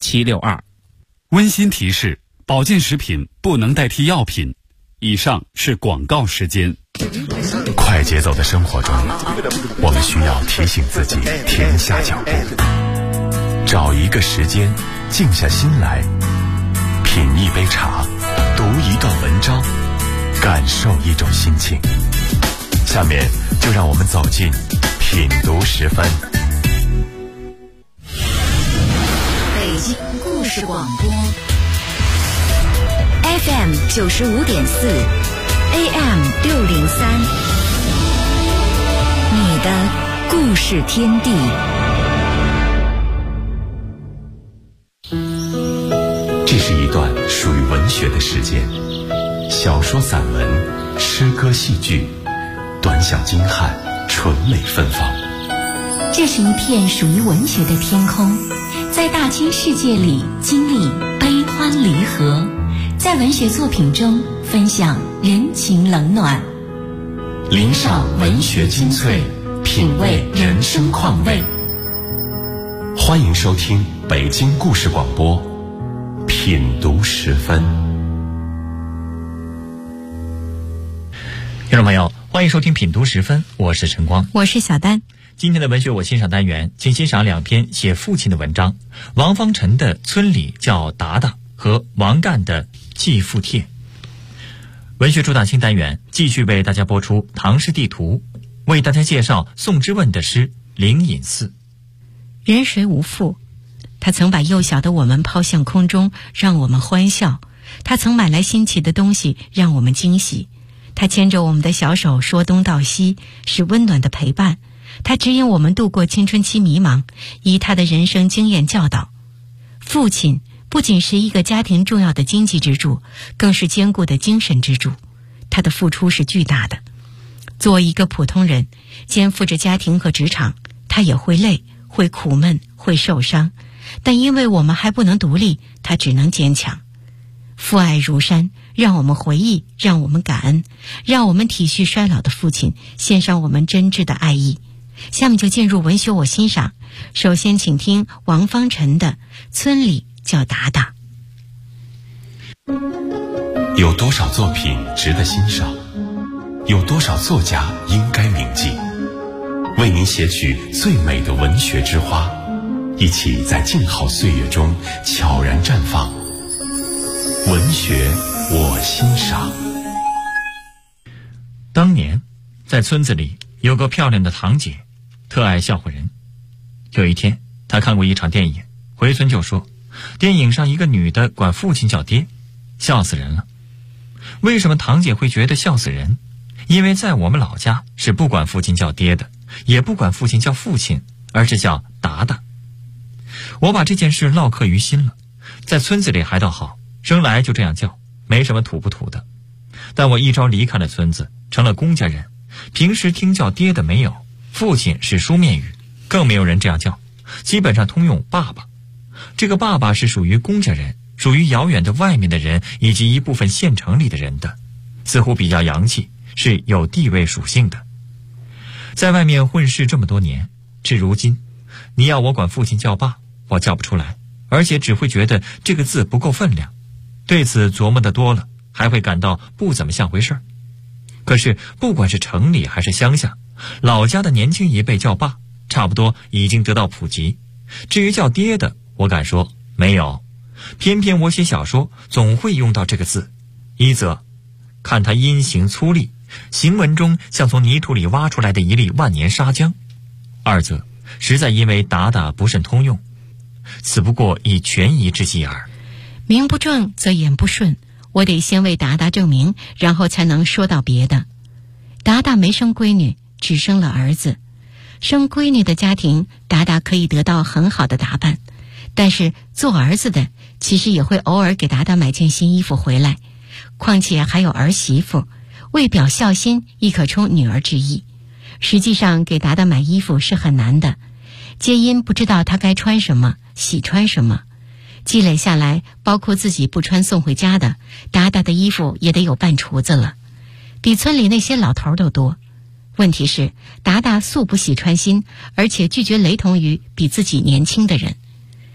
762。 温馨提示：保健食品不能代替药品。以上是广告时间。 快节奏的生活中，我们需要提醒自己停下脚步，找一个时间静下心来，品一杯茶，读一段文章，感受一种心情。下面就让我们走进品读10分。 北京故事广播 FM 95.4 AM 603，你的故事天地。 这是一段属于文学的时间，小说、散文、诗歌、戏剧，短小精悍，纯美芬芳。 这是一片属于文学的天空，在大千世界里经历悲欢离合，在文学作品中分享人情冷暖， 聆赏文学精粹，品味人生况味。欢迎收听北京故事广播品读10分。 听众朋友，欢迎收听品读10分，我是陈光， 我是小丹。 今天的文学我欣赏单元，请欣赏2篇写父亲的文章：王方辰的《村里叫达达》和王干的《继父帖》。文学主打新单元继续为大家播出唐诗地图，为大家介绍宋之问的诗《灵隐寺》。 人谁无父？他曾把幼小的我们抛向空中，让我们欢笑；他曾买来新奇的东西，让我们惊喜；他牵着我们的小手说东道西，是温暖的陪伴；他指引我们度过青春期迷茫，以他的人生经验教导。父亲不仅是一个家庭重要的经济支柱，更是坚固的精神支柱。他的付出是巨大的。作为一个普通人，肩负着家庭和职场，他也会累，会苦闷，会受伤，但因为我们还不能独立，他只能坚强。父爱如山，让我们回忆，让我们感恩，让我们体恤衰老的父亲，献上我们真挚的爱意。下面就进入文学我欣赏。首先请听王方辰的《村里叫达达》。 有多少作品值得欣赏？有多少作家应该铭记？为您写取最美的文学之花，一起在静好岁月中悄然绽放。文学我欣赏。 当年在村子里有个漂亮的堂姐，特爱笑话人。有一天她看过一场电影，回村就说，电影上一个女的管父亲叫爹，笑死人了。为什么堂姐会觉得笑死人？因为在我们老家是不管父亲叫爹的，也不管父亲叫父亲，而是叫达达。我把这件事烙刻于心了，在村子里还倒好，生来就这样叫，没什么土不土的。但我一朝离开了村子，成了公家人，平时听叫爹的没有，父亲是书面语，更没有人这样叫，基本上通用爸爸。这个爸爸是属于公家人，属于遥远的外面的人以及一部分县城里的人的，似乎比较洋气，是有地位属性的。在外面混世这么多年，至如今你要我管父亲叫爸，我叫不出来，而且只会觉得这个字不够分量，对此琢磨得多了，还会感到不怎么像回事儿。可是不管是城里还是乡下，老家的年轻一辈叫爸差不多已经得到普及，至于叫爹的，我敢说没有。偏偏我写小说总会用到这个字，一则看它音形粗粝，行文中像从泥土里挖出来的一粒万年沙浆；二则实在因为达达不甚通用，此不过以权宜之计耳。 名不正则言不顺，我得先为达达证明，然后才能说到别的。达达没生闺女，只生了儿子。生闺女的家庭，达达可以得到很好的打扮，但是做儿子的其实也会偶尔给达达买件新衣服回来，况且还有儿媳妇，为表孝心亦可充女儿之意。实际上给达达买衣服是很难的，皆因不知道他该穿什么，喜穿什么。积累下来，包括自己不穿送回家的，达达的衣服也得有半橱子了，比村里那些老头都多。问题是达达素不喜穿新，而且拒绝雷同于比自己年轻的人。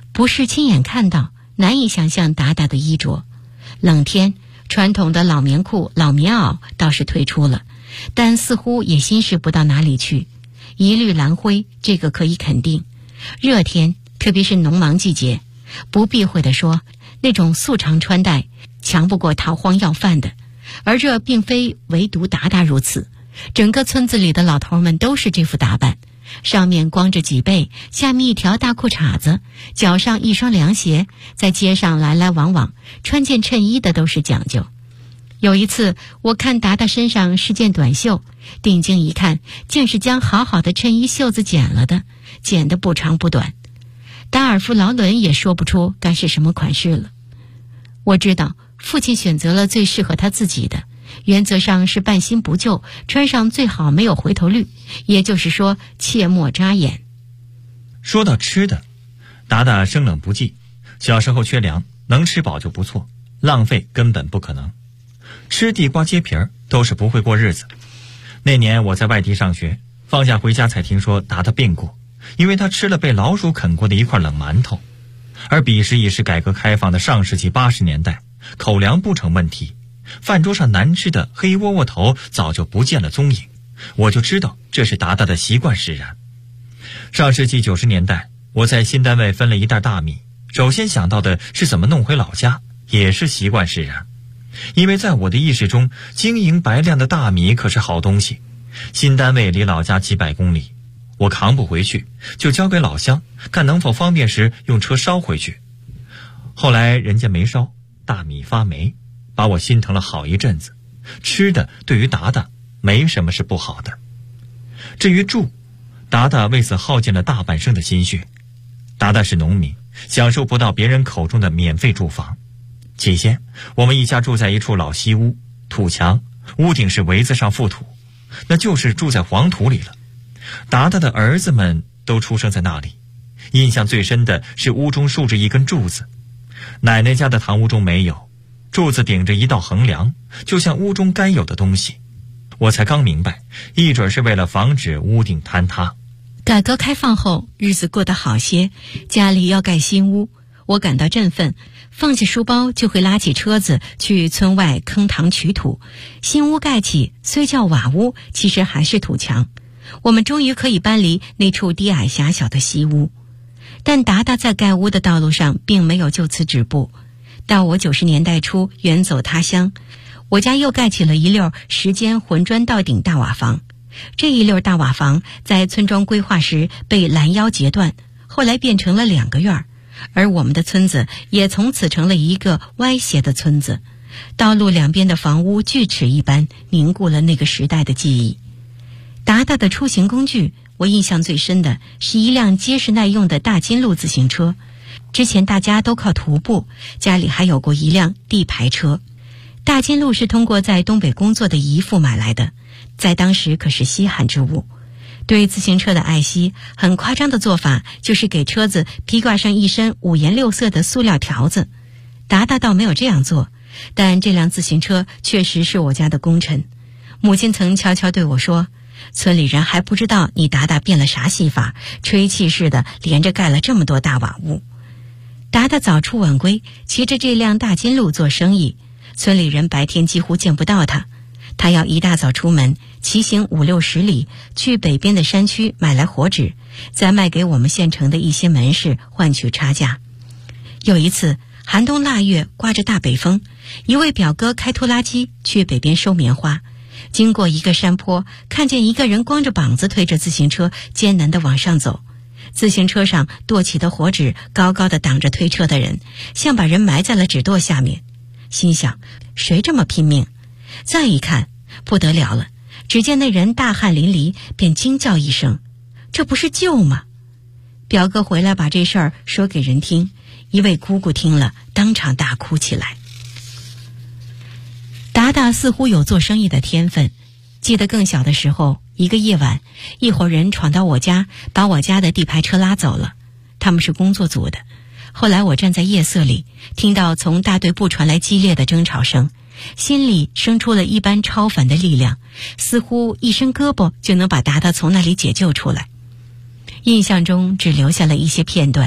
不是亲眼看到，难以想象达达的衣着。冷天，传统的老棉裤、老棉袄倒是退出了，但似乎也欣适不到哪里去。一律蓝灰，这个可以肯定。热天，特别是农忙季节，不避讳地说，那种素长穿戴强不过逃荒要饭的。而这并非唯独达达如此，整个村子里的老头们都是这副打扮，上面光着脊背，下面一条大裤衩子，脚上一双凉鞋，在街上来来往往，穿件衬衣的都是讲究。有一次我看达达身上是件短袖，定睛一看，竟是将好好的衬衣袖子剪了的，剪得不长不短。达尔夫劳伦也说不出该是什么款式了。我知道父亲选择了最适合他自己的，原则上是半新不旧，穿上最好没有回头率，也就是说切莫扎眼。 说到吃的，达达生冷不忌，小时候缺粮，能吃饱就不错，浪费根本不可能。吃地瓜接皮儿都是不会过日子。那年我在外地上学，放假回家才听说达达病过，因为他吃了被老鼠啃过的一块冷馒头。而彼时已是改革开放的上世纪80年代，口粮不成问题，饭桌上难吃的黑窝窝头早就不见了踪影，我就知道这是达达的习惯使然。上世纪90年代，我在新单位分了一袋大米，首先想到的是怎么弄回老家，也是习惯使然。因为在我的意识中，晶莹白亮的大米可是好东西。新单位离老家几百公里，我扛不回去，就交给老乡，看能否方便时用车捎回去。后来人家没捎，大米发霉，把我心疼了好一阵子。吃的对于达达没什么是不好的。至于住，达达为此耗尽了大半生的心血。达达是农民，享受不到别人口中的免费住房。起先我们一家住在一处老西屋，土墙，屋顶是围子上覆土，那就是住在黄土里了。达达的儿子们都出生在那里，印象最深的是屋中竖着一根柱子。奶奶家的堂屋中没有，柱子顶着一道横梁，就像屋中该有的东西。我才刚明白，一准是为了防止屋顶坍塌。 改革开放后，日子过得好些，家里要盖新屋，我感到振奋，放下书包就会拉起车子去村外坑塘取土。新屋盖起，虽叫瓦屋，其实还是土墙。我们终于可以搬离那处低矮狭小的西屋。但达达在盖屋的道路上并没有就此止步。到我90年代初远走他乡，我家又盖起了一溜10间混砖到顶大瓦房。这一溜大瓦房在村庄规划时被拦腰截断，后来变成了2个院儿，而我们的村子也从此成了一个歪斜的村子。道路两边的房屋锯齿一般，凝固了那个时代的记忆。达达的出行工具，我印象最深的是一辆结实耐用的大金鹿自行车。之前大家都靠徒步，家里还有过一辆地排车。大金鹿是通过在东北工作的姨父买来的，在当时可是稀罕之物。对自行车的爱惜，很夸张的做法就是给车子披挂上一身5颜6色的塑料条子。达达倒没有这样做，但这辆自行车确实是我家的功臣。母亲曾悄悄对我说，村里人还不知道你达达变了啥戏法，吹气似的连着盖了这么多大瓦屋。达达早出晚归，骑着这辆大金鹿做生意，村里人白天几乎见不到他。他要一大早出门，骑行50-60里，去北边的山区买来火纸，再卖给我们县城的一些门市换取差价。有一次寒冬腊月，刮着大北风，一位表哥开拖拉机去北边收棉花，经过一个山坡，看见一个人光着膀子推着自行车艰难地往上走，自行车上垛起的火纸高高地挡着推车的人，像把人埋在了纸垛下面。心想，谁这么拼命？再一看，不得了了，只见那人大汗淋漓，便惊叫一声，这不是舅吗？表哥回来把这事儿说给人听，一位姑姑听了当场大哭起来。达达似乎有做生意的天分，记得更小的时候，一个夜晚，一伙人闯到我家，把我家的地排车拉走了。他们是工作组的。后来我站在夜色里，听到从大队部传来激烈的争吵声，心里生出了一般超凡的力量，似乎一伸胳膊就能把达达从那里解救出来。印象中只留下了一些片段，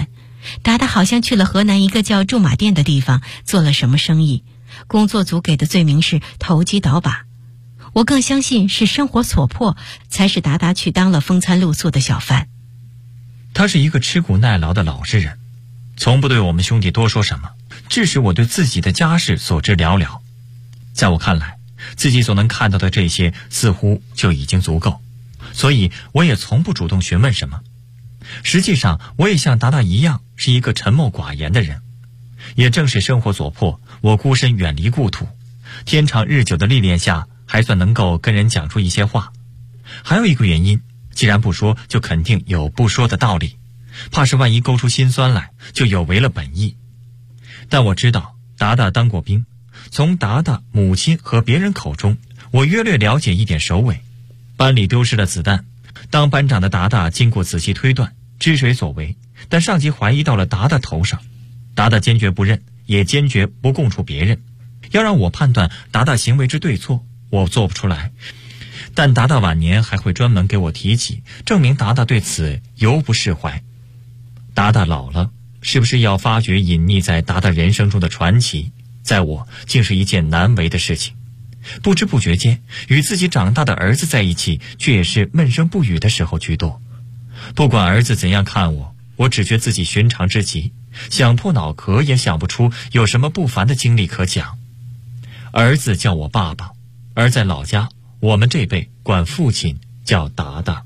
达达好像去了河南一个叫驻马店的地方做了什么生意，工作组给的罪名是投机倒把。我更相信是生活所迫，才使达达去当了风餐露宿的小贩。 他是一个吃苦耐劳的老实人，从不对我们兄弟多说什么，致使我对自己的家事所知寥寥。在我看来，自己所能看到的这些似乎就已经足够，所以我也从不主动询问什么。实际上，我也像达达一样是一个沉默寡言的人。也正是生活所迫，我孤身远离故土，天长日久的历练下，还算能够跟人讲出一些话。还有一个原因，既然不说，就肯定有不说的道理，怕是万一勾出心酸来，就有违了本意。但我知道达达当过兵，从达达母亲和别人口中，我约略了解一点首尾。班里丢失了子弹，当班长的达达经过仔细推断，知谁所为，但上级怀疑到了达达头上。达达坚决不认，也坚决不供出别人。要让我判断达达行为之对错，我做不出来。但达达晚年还会专门给我提起，证明达达对此犹不释怀。达达老了，是不是要发掘隐匿在达达人生中的传奇，在我竟是一件难为的事情。不知不觉间，与自己长大的儿子在一起，却也是闷声不语的时候居多。不管儿子怎样看我，我只觉自己寻常之极，想破脑壳也想不出有什么不凡的经历可讲。儿子叫我爸爸，而在老家，我们这辈管父亲叫达达。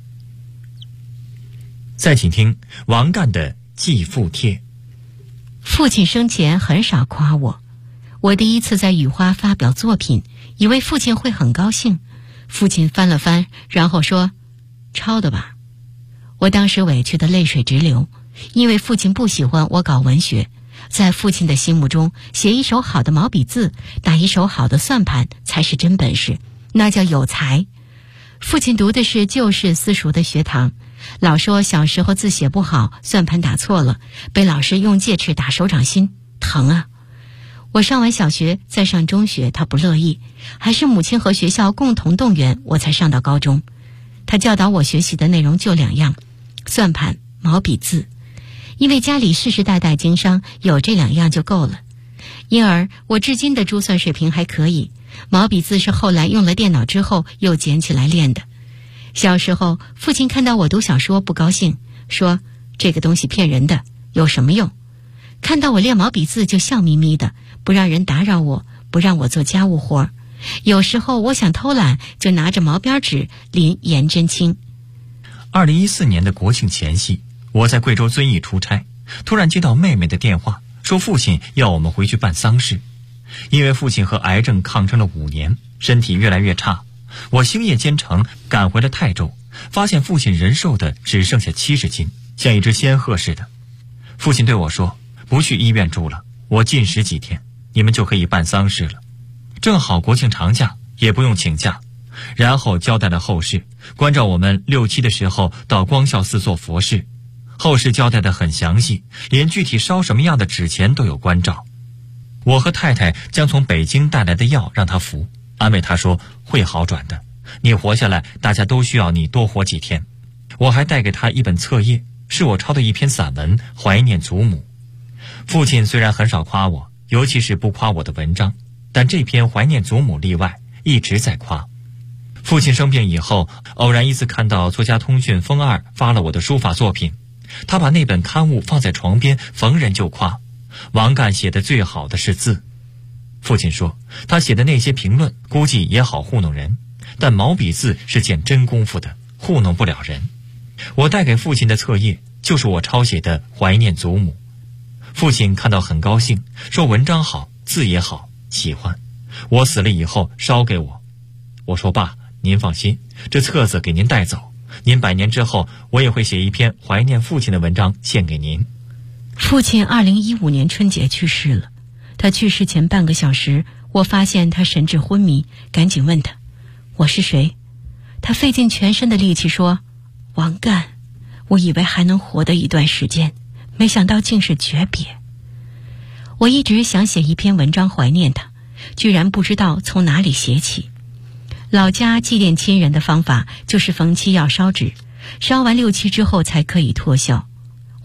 再请听王干的继父帖。 父亲生前很少夸我，我第一次在雨花发表作品，以为父亲会很高兴。父亲翻了翻，然后说：“抄的吧。”我当时委屈的泪水直流，因为父亲不喜欢我搞文学。在父亲的心目中，写一手好的毛笔字，打一手好的算盘才是真本事，那叫有才。父亲读的是旧式私塾的学堂，老说小时候字写不好，算盘打错了，被老师用戒尺打手掌心，疼啊。我上完小学再上中学，他不乐意，还是母亲和学校共同动员我才上到高中。他教导我学习的内容就2样，算盘、毛笔字。因为家里世世代代经商，有这2样就够了，因而我至今的珠算水平还可以。毛笔字是后来用了电脑之后又捡起来练的。小时候，父亲看到我读小说不高兴，说这个东西骗人的，有什么用？看到我练毛笔字就笑眯眯的，不让人打扰我，不让我做家务活。有时候我想偷懒，就拿着毛边纸临颜真卿。 2014年的国庆前夕，我在贵州遵义出差，突然接到妹妹的电话，说父亲要我们回去办丧事。因为父亲和癌症抗争了5年，身体越来越差，我星夜兼程赶回了泰州，发现父亲人瘦的只剩下70斤，像一只仙鹤似的。父亲对我说，不去医院住了，我禁食几天，你们就可以办丧事了。正好国庆长假，也不用请假。然后交代了后事，关照我们6、7的时候到光孝寺做佛事。后事交代得很详细，连具体烧什么样的纸钱都有关照。我和太太将从北京带来的药让他服，安慰他说会好转的，你活下来，大家都需要你多活几天。我还带给他一本册页，是我抄的一篇散文《怀念祖母》。父亲虽然很少夸我，尤其是不夸我的文章，但这篇《怀念祖母》例外，一直在夸。父亲生病以后，偶然一次看到作家通讯风2发了我的书法作品，他把那本刊物放在床边，逢人就夸王干写的最好的是字。父亲说他写的那些评论估计也好糊弄人，但毛笔字是件真功夫的，糊弄不了人。我带给父亲的册页就是我抄写的《怀念祖母》。父亲看到很高兴，说文章好，字也好，喜欢。我死了以后烧给我。我说爸，您放心，这册子给您带走，您100年之后，我也会写一篇怀念父亲的文章献给您。 父亲2015年春节去世了，他去世前半个小时，我发现他神志昏迷，赶紧问他我是谁。他费尽全身的力气说王干。我以为还能活得一段时间，没想到竟是诀别。我一直想写一篇文章怀念他，居然不知道从哪里写起。老家祭奠亲人的方法就是逢期要烧纸，烧完6、7之后才可以脱销。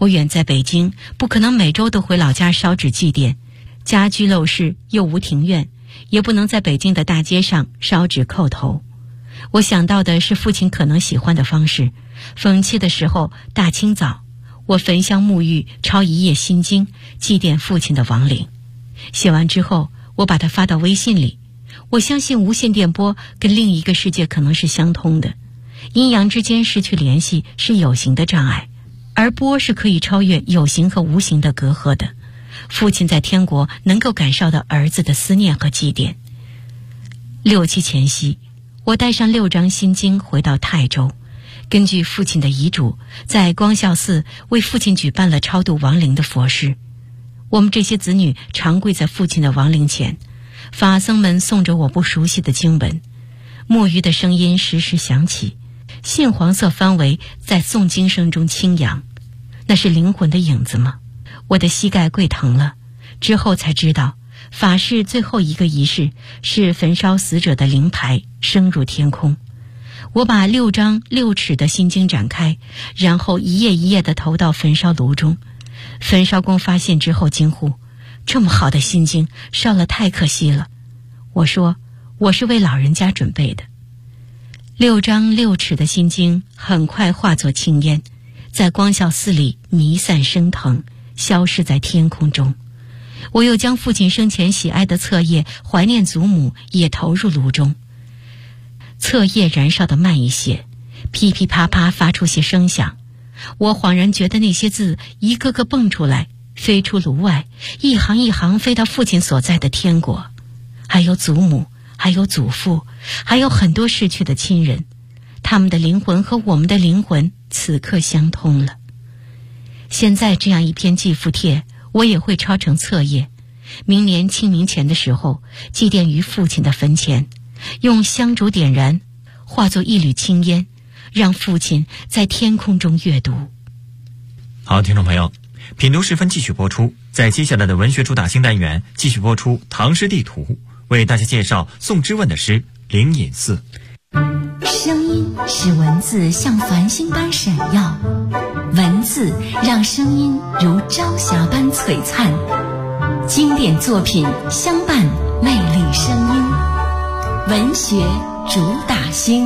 我远在北京，不可能每周都回老家烧纸祭奠，家居陋室又无庭院，也不能在北京的大街上烧纸叩头。我想到的是父亲可能喜欢的方式，逢七的时候大清早，我焚香沐浴，抄一页心经，祭奠父亲的亡灵。写完之后，我把它发到微信里。我相信无线电波跟另一个世界可能是相通的，阴阳之间失去联系是有形的障碍，而波是可以超越有形和无形的隔阂的。父亲在天国能够感受到儿子的思念和祭奠。6七前夕，我带上6张心经回到泰州，根据父亲的遗嘱，在光孝寺为父亲举办了超度亡灵的佛事。我们这些子女常跪在父亲的亡灵前，法僧们诵着我不熟悉的经文，木鱼的声音时时响起，杏黄色幡围在诵经声中轻扬。那是灵魂的影子吗？我的膝盖跪疼了，之后才知道，法事最后一个仪式是焚烧死者的灵牌升入天空。我把6张6尺的心经展开，然后一页一页地投到焚烧炉中。焚烧工发现之后惊呼，这么好的心经烧了太可惜了。我说，我是为老人家准备的。6张6尺的心经很快化作青烟，在光孝寺里弥散升腾，消失在天空中。我又将父亲生前喜爱的册页怀念祖母也投入炉中。册页燃烧得慢一些，噼噼啪啪发出些声响。我恍然觉得那些字一个个蹦出来，飞出炉外，一行一行飞到父亲所在的天国。还有祖母，还有祖父，还有很多逝去的亲人，他们的灵魂和我们的灵魂此刻相通了。现在这样一篇祭福帖，我也会抄成册页，明年清明前的时候祭奠于父亲的坟前，用香烛点燃，化作一缕青烟，让父亲在天空中阅读。 好，听众朋友，品读时分继续播出，在接下来的文学主打新单元继续播出唐诗地图，为大家介绍宋之问的诗《灵隐寺》。 声音使文字像繁星般闪耀，文字让声音如朝霞般璀璨，经典作品相伴魅力声音，文学主打星。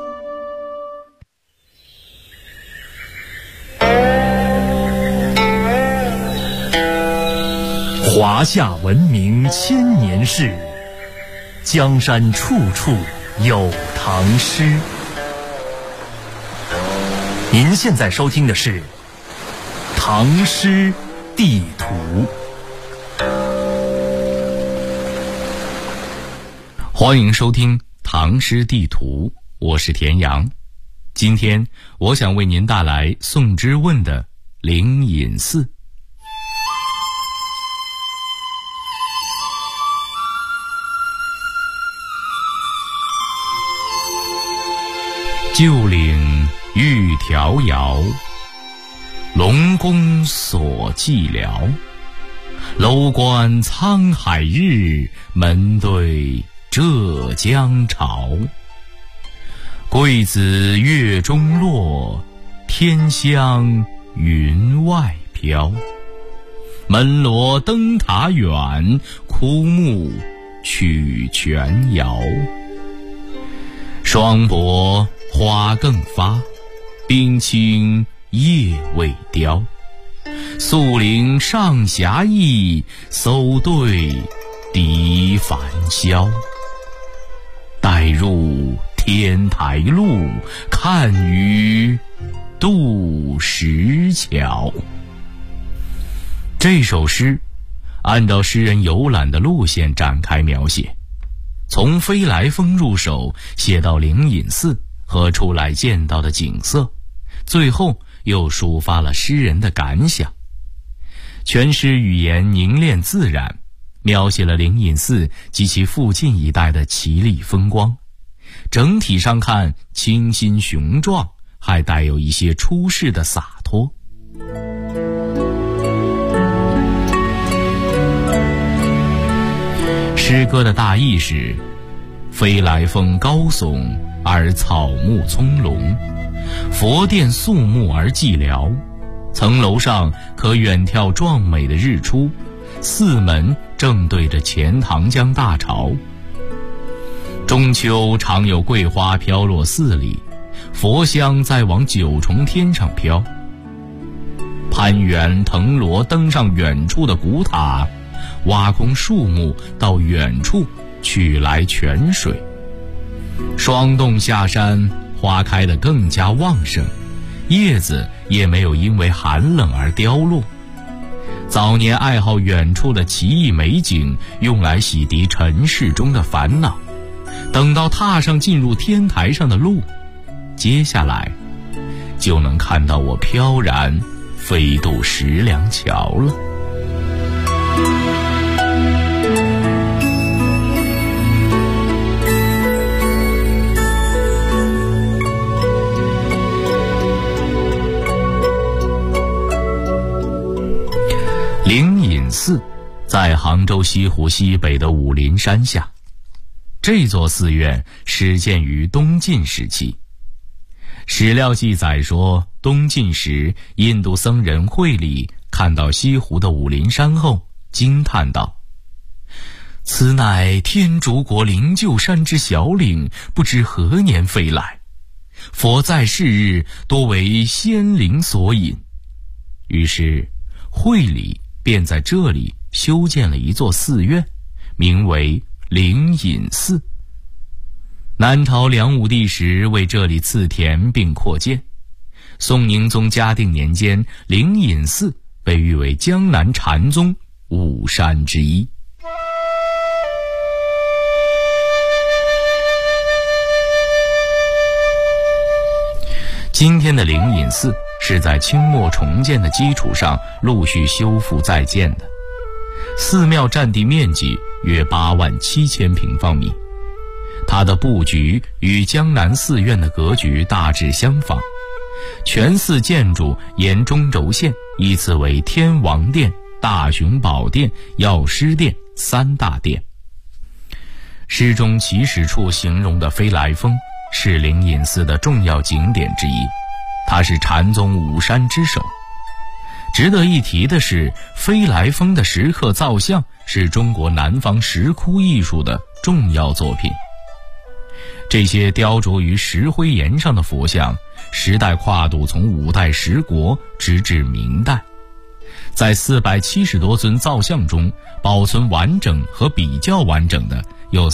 华夏文明千年事，江山处处有唐诗。您现在收听的是《唐诗地图》。欢迎收听《唐诗地图》，我是田阳。今天我想为您带来宋之问的《灵隐寺》。旧岭欲迢遥，龙宫所寂寥。楼观沧海日，门对浙江潮。桂子月中落，天香云外飘。门罗灯塔远，枯木曲泉遥。霜薄花更发，冰清叶未凋。宿陵上霞意，搜对笛繁箫。待入天台路，看于渡石桥。这首诗按照诗人游览的路线展开描写，从飞来峰入手，写到灵隐寺和出来见到的景色，最后又抒发了诗人的感想。全诗语言凝练自然，描写了灵隐寺及其附近一带的奇丽风光，整体上看清新雄壮，还带有一些出世的洒脱。诗歌的大意是：飞来峰高耸而草木葱茏，佛殿肃穆而寂寥， 层楼上可远眺壮美的日出，寺门正对着钱塘江大潮。中秋常有桂花飘落寺里，佛香再往九重天上飘。攀援藤萝登上远处的古塔，挖空树木到远处取来泉水。霜冻下山，花开得更加旺盛，叶子也没有因为寒冷而凋落。早年爱好远处的奇异美景，用来洗涤尘世中的烦恼。等到踏上进入天台上的路，接下来就能看到我飘然飞渡石梁桥了。灵隐寺在杭州西湖西北的武陵山下，这座寺院始建于东晋时期。史料记载说，东晋时印度僧人慧理看到西湖的武陵山后，惊叹道：此乃天竺国灵鹫山之小岭，不知何年飞来，佛在世日多为仙灵所引。于是慧理便在这里修建了一座寺院，名为灵隐寺。南朝梁武帝时为这里赐田并扩建。宋宁宗嘉定年间，灵隐寺被誉为江南禅宗5山之一。今天的灵隐寺是在清末重建的基础上陆续修复再建的。寺庙占地面积约87000平方米，它的布局与江南寺院的格局大致相仿。全寺建筑沿中轴线依次为天王殿、大雄宝殿、药师殿3大殿。诗中起始处形容的飞来峰是灵隐寺的重要景点之一，它是禅宗5山之首。值得一提的是，飞来峰的石刻造像是中国南方石窟艺术的重要作品。这些雕琢于石灰岩上的佛像，时代跨度从5代十国直至明代。在470多尊造像中，保存完整和比较完整的有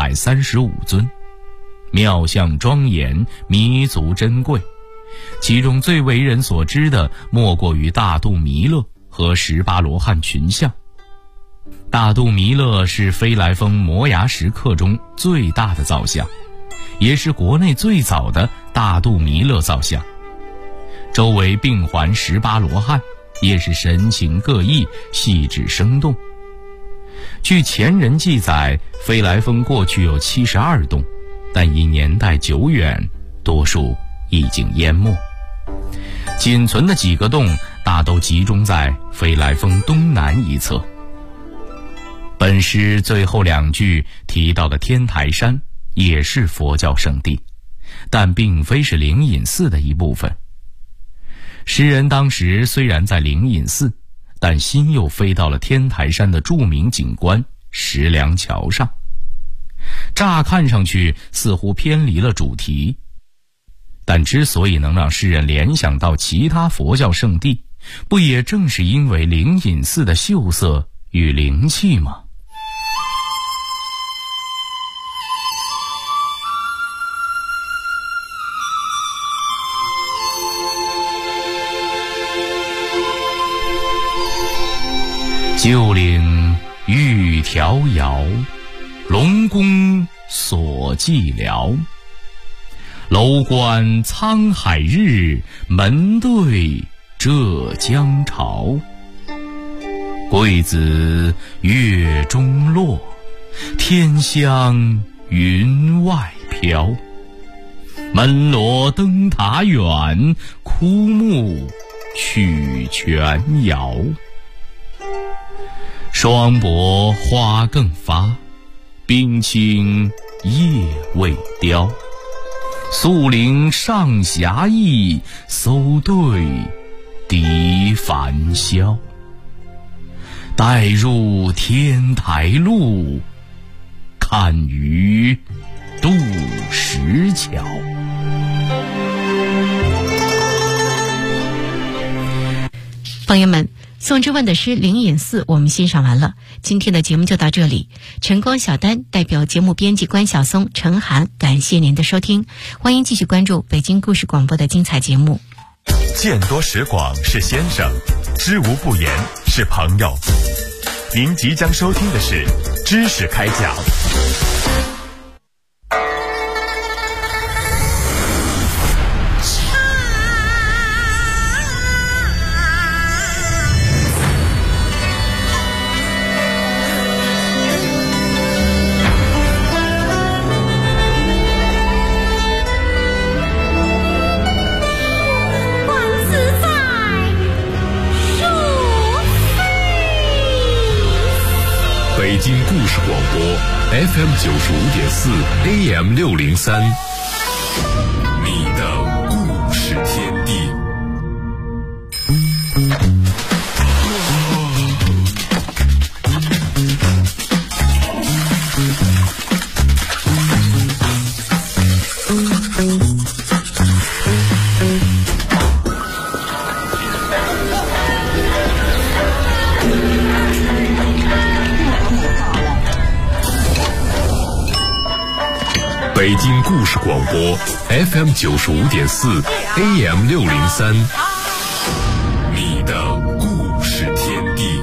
335尊，庙像庄严，弥足珍贵。其中最为人所知的莫过于大肚弥勒和18罗汉群像。大肚弥勒是飞来峰摩崖石刻中最大的造像，也是国内最早的大肚弥勒造像。周围并环18罗汉，也是神情各异，细致生动。据前人记载，飞来峰过去有72洞，但因年代久远，多数已经淹没。仅存的几个洞大都集中在飞来峰东南一侧。本诗最后2句提到的天台山也是佛教圣地，但并非是灵隐寺的一部分。诗人当时虽然在灵隐寺，但心又飞到了天台山的著名景观石梁桥上。乍看上去似乎偏离了主题，但之所以能让诗人联想到其他佛教圣地，不也正是因为灵隐寺的秀色与灵气吗？旧岭玉迢遥，龙宫锁寂寥。楼观沧海日，门对浙江潮。桂子月中落，天香云外飘。门罗灯塔远，枯木曲泉遥。霜薄花更发，冰清叶未凋。宿灵上霞意，搜对敌烦嚣。待入天台路，看鱼渡石桥。 朋友们，宋之问的诗《灵隐寺》我们欣赏完了，今天的节目就到这里。晨光小丹代表节目编辑关晓松、陈涵，感谢您的收听，欢迎继续关注北京故事广播的精彩节目。 见多识广是先生，知无不言是朋友。您即将收听的是知识开讲。 北京故事广播 FM 95.4 AM 603，你的故事天地。北京故事广播 FM 95.4 AM 603，你的故事天地。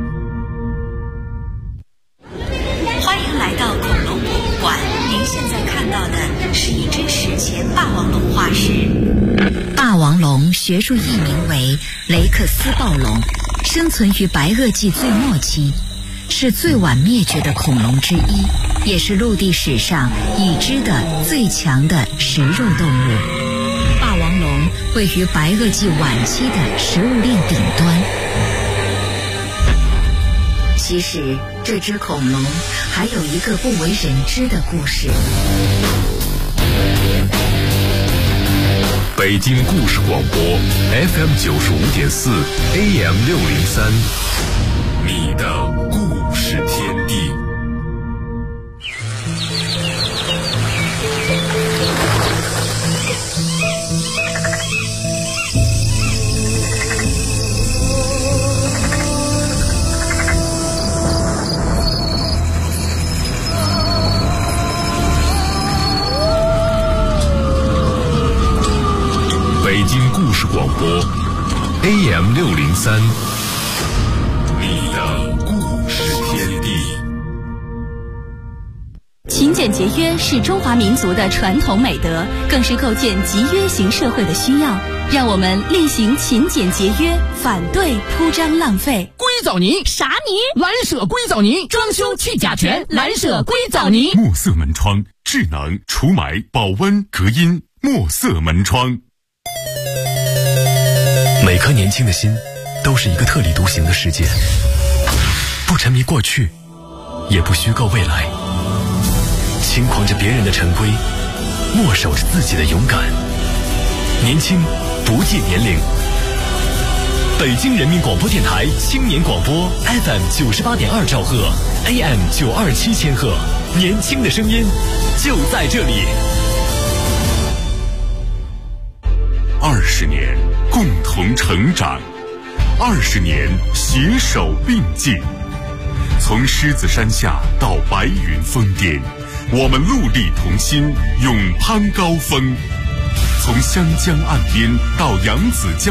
欢迎来到恐龙博物馆，您现在看到的是一只史前霸王龙化石。霸王龙学术译名为雷克斯暴龙，生存于白垩纪最末期，是最晚灭绝的恐龙之一，也是陆地史上已知的最强的食肉动物。霸王龙位于白垩纪晚期的食物链顶端。其实这只恐龙还有一个不为人知的故事。 北京故事广播 FM 95.4 AM 603，你的故事天地。北京故事广播 AM 603，你的故事天地。 勤俭节约是中华民族的传统美德，更是构建集约型社会的需要。让我们厉行勤俭节约，反对铺张浪费。 硅藻泥啥泥？ 蓝舍硅藻泥，装修去甲醛，蓝舍硅藻泥。 墨色门窗，智能除霾、保温、隔音。墨色门窗。 每颗年轻的心都是一个特立独行的世界，不沉迷过去，也不虚构未来，轻狂着别人的陈规，默守着自己的勇敢。年轻不计年龄。北京人民广播电台青年广播 FM 98.2兆赫 AM 927千赫，年轻的声音就在这里。 20年共同成长，20年携手并进。从狮子山下到白云峰巅，我们戮力同心，勇攀高峰。从湘江岸边到扬子江